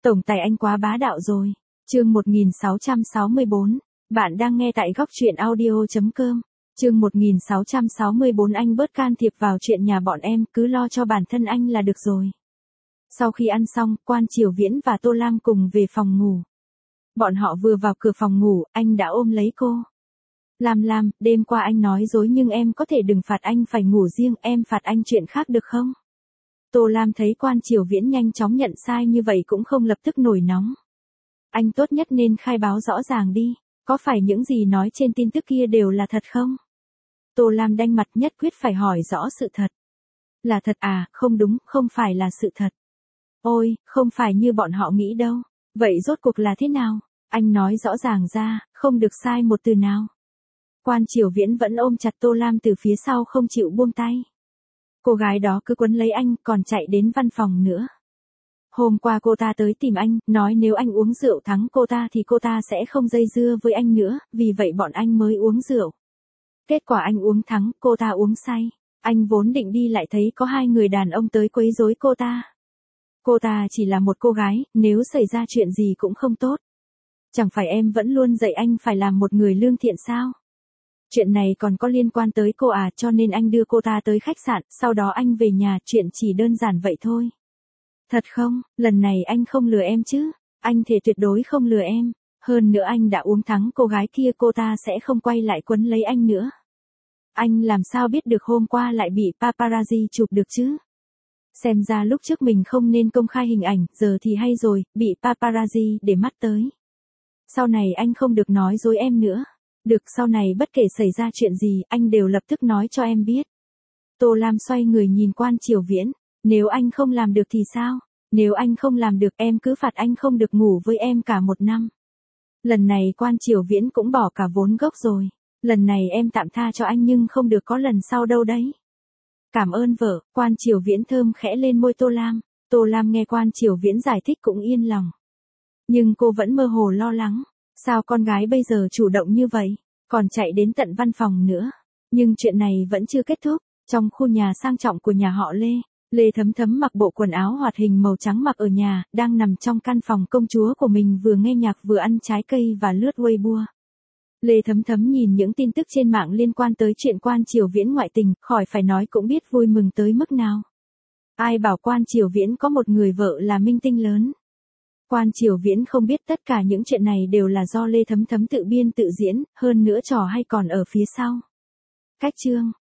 Tổng tài anh quá bá đạo rồi. Chương 1664. Bạn đang nghe tại góc truyện audio.com. Chương 1664 anh bớt can thiệp vào chuyện nhà bọn em, cứ lo cho bản thân anh là được rồi. Sau khi ăn xong, Quan Triều Viễn và Tô Lam cùng về phòng ngủ. Bọn họ vừa vào cửa phòng ngủ, anh đã ôm lấy cô. Lam, đêm qua anh nói dối nhưng em có thể đừng phạt anh phải ngủ riêng, em phạt anh chuyện khác được không? Tô Lam thấy Quan Triều Viễn nhanh chóng nhận sai như vậy cũng không lập tức nổi nóng. Anh tốt nhất nên khai báo rõ ràng đi, có phải những gì nói trên tin tức kia đều là thật không? Tô Lam đanh mặt nhất quyết phải hỏi rõ sự thật. Là thật à, không đúng, không phải là sự thật. Ôi, không phải như bọn họ nghĩ đâu. Vậy rốt cuộc là thế nào? Anh nói rõ ràng ra, không được sai một từ nào. Quan Triều Viễn vẫn ôm chặt Tô Lam từ phía sau không chịu buông tay. Cô gái đó cứ quấn lấy anh, còn chạy đến văn phòng nữa. Hôm qua cô ta tới tìm anh, nói nếu anh uống rượu thắng cô ta thì cô ta sẽ không dây dưa với anh nữa, vì vậy bọn anh mới uống rượu. Kết quả anh uống thắng, cô ta uống say. Anh vốn định đi lại thấy có hai người đàn ông tới quấy rối cô ta. Cô ta chỉ là một cô gái, nếu xảy ra chuyện gì cũng không tốt. Chẳng phải em vẫn luôn dạy anh phải làm một người lương thiện sao? Chuyện này còn có liên quan tới cô à, cho nên anh đưa cô ta tới khách sạn, sau đó anh về nhà, chuyện chỉ đơn giản vậy thôi. Thật không, lần này anh không lừa em chứ? Anh thề tuyệt đối không lừa em. Hơn nữa anh đã uống thắng cô gái kia, cô ta sẽ không quay lại quấn lấy anh nữa. Anh làm sao biết được hôm qua lại bị paparazzi chụp được chứ? Xem ra lúc trước mình không nên công khai hình ảnh, giờ thì hay rồi, bị paparazzi để mắt tới. Sau này anh không được nói dối em nữa. Được, sau này bất kể xảy ra chuyện gì, anh đều lập tức nói cho em biết. Tô Lam xoay người nhìn Quan Triều Viễn. Nếu anh không làm được thì sao? Nếu anh không làm được, em cứ phạt anh không được ngủ với em cả 1 năm. Lần này Quan Triều Viễn cũng bỏ cả vốn gốc rồi. Lần này em tạm tha cho anh nhưng không được có lần sau đâu đấy. Cảm ơn vợ. Quan Triều Viễn thơm khẽ lên môi Tô Lam. Tô Lam nghe Quan Triều Viễn giải thích cũng yên lòng. Nhưng cô vẫn mơ hồ lo lắng. Sao con gái bây giờ chủ động như vậy, còn chạy đến tận văn phòng nữa. Nhưng chuyện này vẫn chưa kết thúc. Trong khu nhà sang trọng của nhà họ Lê, Lê Thấm Thấm mặc bộ quần áo hoạt hình màu trắng mặc ở nhà, đang nằm trong căn phòng công chúa của mình, vừa nghe nhạc vừa ăn trái cây và lướt Weibo. Lê Thấm Thấm nhìn những tin tức trên mạng liên quan tới chuyện Quan Triều Viễn ngoại tình, khỏi phải nói cũng biết vui mừng tới mức nào. Ai bảo Quan Triều Viễn có một người vợ là minh tinh lớn. Quan Triều Viễn không biết tất cả những chuyện này đều là do Lê Thấm Thấm tự biên tự diễn, hơn nữa trò hay còn ở phía sau. Cách chương